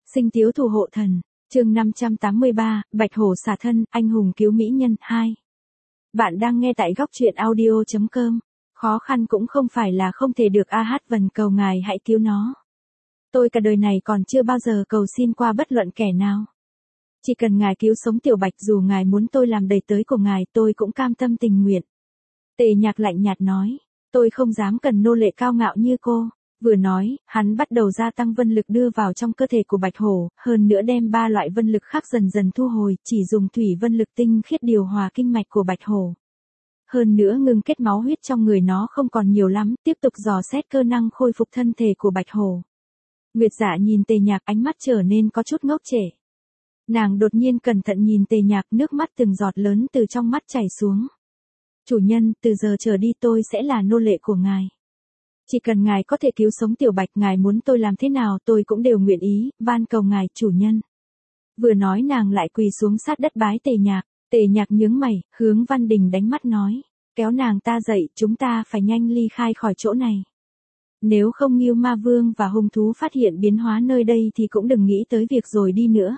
Sinh tiếu thủ hộ thần, chương 583, Bạch Hổ xả thân, anh hùng cứu mỹ nhân, 2. Bạn đang nghe tại góc truyện audio.com. Khó khăn cũng không phải là không thể được vần cầu ngài hãy cứu nó. Tôi cả đời này còn chưa bao giờ cầu xin qua bất luận kẻ nào. Chỉ cần ngài cứu sống tiểu Bạch, dù ngài muốn tôi làm đầy tớ của ngài tôi cũng cam tâm tình nguyện. Tề Nhạc lạnh nhạt nói, tôi không dám cần nô lệ cao ngạo như cô. Vừa nói, hắn bắt đầu gia tăng vân lực đưa vào trong cơ thể của Bạch Hổ, hơn nữa đem 3 loại vân lực khác dần dần thu hồi, chỉ dùng thủy vân lực tinh khiết điều hòa kinh mạch của Bạch Hổ. Hơn nữa ngừng kết máu huyết trong người nó không còn nhiều lắm, tiếp tục dò xét cơ năng khôi phục thân thể của Bạch Hổ. Nguyệt Dạ nhìn Tề Nhạc, ánh mắt trở nên có chút ngốc trệ. Nàng đột nhiên cẩn thận nhìn Tề Nhạc, nước mắt từng giọt lớn từ trong mắt chảy xuống. Chủ nhân, từ giờ trở đi tôi sẽ là nô lệ của ngài. Chỉ cần ngài có thể cứu sống tiểu Bạch, ngài muốn tôi làm thế nào tôi cũng đều nguyện ý, van cầu ngài chủ nhân. Vừa nói nàng lại quỳ xuống sát đất bái Tề Nhạc. Tề Nhạc nhướng mày, hướng Văn Đình đánh mắt nói, kéo nàng ta dậy, chúng ta phải nhanh ly khai khỏi chỗ này. Nếu không Ngưu Ma Vương và hung thú phát hiện biến hóa nơi đây thì cũng đừng nghĩ tới việc rồi đi nữa.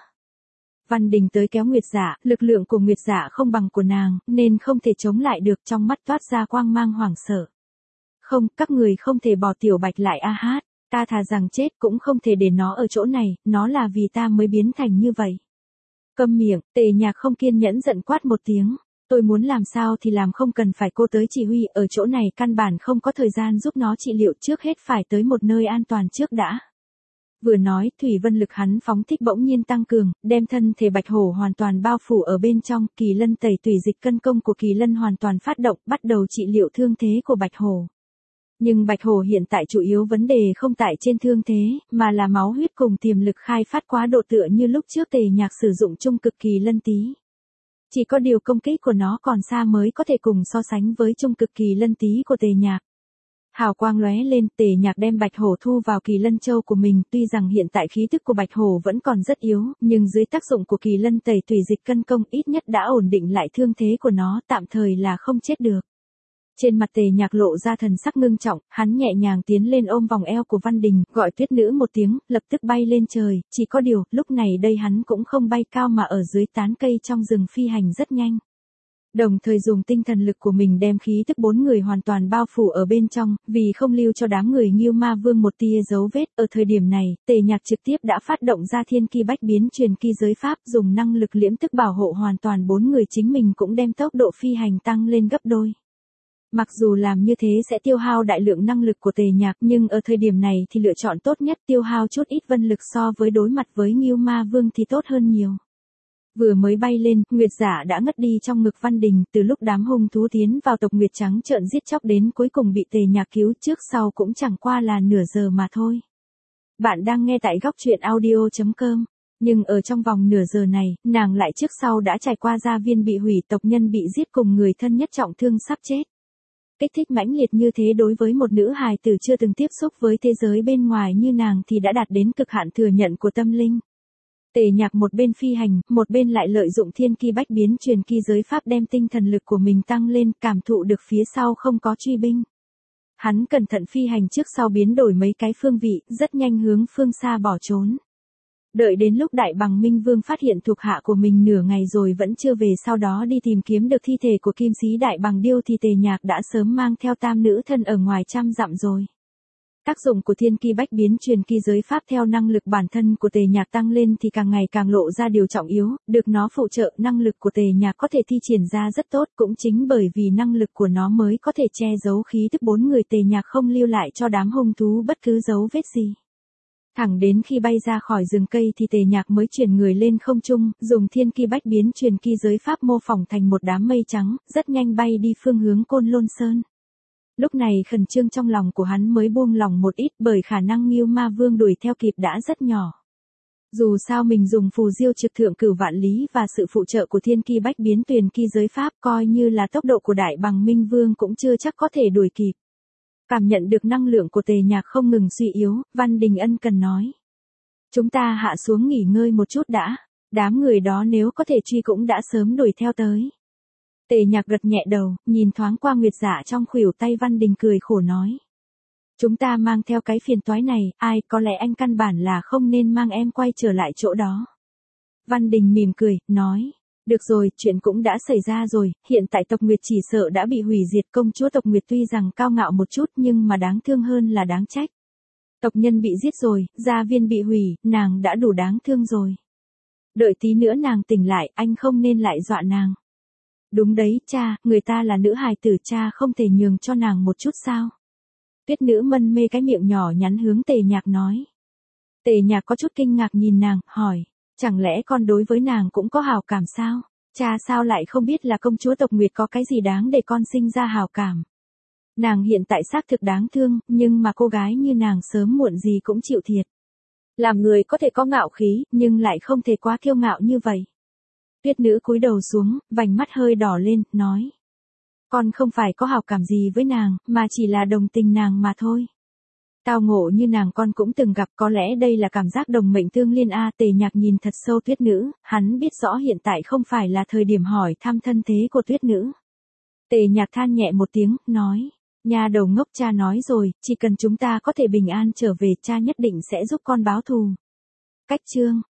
Văn Đình tới kéo Nguyệt Dạ, lực lượng của Nguyệt Dạ không bằng của nàng, nên không thể chống lại được, trong mắt toát ra quang mang hoảng sợ. Không, các người không thể bỏ tiểu Bạch lại ta thà rằng chết cũng không thể để nó ở chỗ này, nó là vì ta mới biến thành như vậy. Câm miệng, Tề Nhạc không kiên nhẫn giận quát một tiếng, tôi muốn làm sao thì làm, không cần phải cô tới chỉ huy, ở chỗ này căn bản không có thời gian giúp nó trị liệu, trước hết phải tới một nơi an toàn trước đã. Vừa nói, thủy vân lực hắn phóng thích bỗng nhiên tăng cường, đem thân thể Bạch Hổ hoàn toàn bao phủ ở bên trong, kỳ lân tẩy tùy dịch cân công của kỳ lân hoàn toàn phát động, bắt đầu trị liệu thương thế của Bạch Hổ. Nhưng Bạch Hổ hiện tại chủ yếu vấn đề không tại trên thương thế, mà là máu huyết cùng tiềm lực khai phát quá độ, tựa như lúc trước Tề Nhạc sử dụng trung cực kỳ lân tí. Chỉ có điều công kích của nó còn xa mới có thể cùng so sánh với trung cực kỳ lân tí của Tề Nhạc. Hào quang lóe lên, Tề Nhạc đem Bạch Hổ thu vào kỳ lân châu của mình, tuy rằng hiện tại khí tức của Bạch Hổ vẫn còn rất yếu, nhưng dưới tác dụng của kỳ lân tẩy tùy dịch cân công ít nhất đã ổn định lại thương thế của nó, tạm thời là không chết được. Trên mặt Tề Nhạc lộ ra thần sắc ngưng trọng, hắn nhẹ nhàng tiến lên ôm vòng eo của Văn Đình, gọi Tuyết Nữ một tiếng, lập tức bay lên trời, chỉ có điều, lúc này đây hắn cũng không bay cao mà ở dưới tán cây trong rừng phi hành rất nhanh. Đồng thời dùng tinh thần lực của mình đem khí tức 4 người hoàn toàn bao phủ ở bên trong, vì không lưu cho đám người Ngưu Ma Vương một tia dấu vết, ở thời điểm này, Tề Nhạc trực tiếp đã phát động ra thiên ki bách biến truyền ki giới pháp, dùng năng lực liễm tức bảo hộ hoàn toàn 4 người, chính mình cũng đem tốc độ phi hành tăng lên gấp đôi. Mặc dù làm như thế sẽ tiêu hao đại lượng năng lực của Tề Nhạc, nhưng ở thời điểm này thì lựa chọn tốt nhất, tiêu hao chút ít vân lực so với đối mặt với Ngưu Ma Vương thì tốt hơn nhiều. Vừa mới bay lên, Nguyệt Dạ đã ngất đi trong ngực Văn Đình, từ lúc đám hung thú tiến vào tộc Nguyệt Trắng trợn giết chóc đến cuối cùng bị Tề Nhạc cứu, trước sau cũng chẳng qua là nửa giờ mà thôi. Bạn đang nghe tại góc truyện audio.com. Nhưng ở trong vòng nửa giờ này, nàng lại trước sau đã trải qua gia viên bị hủy, tộc nhân bị giết cùng người thân nhất trọng thương sắp chết. Kích thích mãnh liệt như thế đối với một nữ hài tử chưa từng tiếp xúc với thế giới bên ngoài như nàng thì đã đạt đến cực hạn thừa nhận của tâm linh. Tề Nhạc một bên phi hành, một bên lại lợi dụng thiên ki bách biến truyền ki giới pháp đem tinh thần lực của mình tăng lên, cảm thụ được phía sau không có truy binh. Hắn cẩn thận phi hành trước sau biến đổi mấy cái phương vị, rất nhanh hướng phương xa bỏ trốn. Đợi đến lúc Đại Bằng Minh Vương phát hiện thuộc hạ của mình nửa ngày rồi vẫn chưa về, sau đó đi tìm kiếm được thi thể của Kim Sĩ Đại Bằng Điêu thì Tề Nhạc đã sớm mang theo tam nữ thân ở ngoài 100 dặm rồi. Tác dụng của thiên ki bách biến truyền ki giới pháp theo năng lực bản thân của Tề Nhạc tăng lên thì càng ngày càng lộ ra điều trọng yếu, được nó phụ trợ, năng lực của Tề Nhạc có thể thi triển ra rất tốt, cũng chính bởi vì năng lực của nó mới có thể che giấu khí tức 4 người Tề Nhạc không lưu lại cho đám hung thú bất cứ dấu vết gì. Thẳng đến khi bay ra khỏi rừng cây thì Tề Nhạc mới chuyển người lên không trung, dùng thiên ki bách biến truyền ki giới pháp mô phỏng thành một đám mây trắng, rất nhanh bay đi phương hướng Côn Lôn Sơn. Lúc này khẩn trương trong lòng của hắn mới buông lòng một ít, bởi khả năng Ngưu Ma Vương đuổi theo kịp đã rất nhỏ. Dù sao mình dùng phù diêu trực thượng cửu vạn lý và sự phụ trợ của thiên ki bách biến truyền ki giới pháp, coi như là tốc độ của Đại Bằng Minh Vương cũng chưa chắc có thể đuổi kịp. Cảm nhận được năng lượng của Tề Nhạc không ngừng suy yếu, Văn Đình ân cần nói. Chúng ta hạ xuống nghỉ ngơi một chút đã, đám người đó nếu có thể truy cũng đã sớm đuổi theo tới. Tề Nhạc gật nhẹ đầu, nhìn thoáng qua Nguyệt Dạ trong khuỷu tay Văn Đình cười khổ nói. Chúng ta mang theo cái phiền toái này, ai, có lẽ anh căn bản là không nên mang em quay trở lại chỗ đó. Văn Đình mỉm cười, nói. Được rồi, chuyện cũng đã xảy ra rồi, hiện tại tộc Nguyệt chỉ sợ đã bị hủy diệt. Công chúa tộc Nguyệt tuy rằng cao ngạo một chút nhưng mà đáng thương hơn là đáng trách. Tộc nhân bị giết rồi, gia viên bị hủy, nàng đã đủ đáng thương rồi. Đợi tí nữa nàng tỉnh lại, anh không nên lại dọa nàng. Đúng đấy, cha, người ta là nữ hài tử, cha không thể nhường cho nàng một chút sao? Tuyết nữ mân mê cái miệng nhỏ nhắn hướng Tề Nhạc nói. Tề Nhạc có chút kinh ngạc nhìn nàng, hỏi, chẳng lẽ con đối với nàng cũng có hảo cảm sao? Cha sao lại không biết là công chúa tộc Nguyệt có cái gì đáng để con sinh ra hảo cảm? Nàng hiện tại xác thực đáng thương, nhưng mà cô gái như nàng sớm muộn gì cũng chịu thiệt. Làm người có thể có ngạo khí, nhưng lại không thể quá kiêu ngạo như vậy. Tuyết nữ cúi đầu xuống, vành mắt hơi đỏ lên, nói. Con không phải có hảo cảm gì với nàng, mà chỉ là đồng tình nàng mà thôi. Tao ngộ như nàng con cũng từng gặp, có lẽ đây là cảm giác đồng mệnh tương liên a. Tề Nhạc nhìn thật sâu Tuyết nữ, hắn biết rõ hiện tại không phải là thời điểm hỏi thăm thân thế của Tuyết nữ. Tề Nhạc than nhẹ một tiếng, nói. Nhà đầu ngốc, cha nói rồi, chỉ cần chúng ta có thể bình an trở về, cha nhất định sẽ giúp con báo thù. Cách chương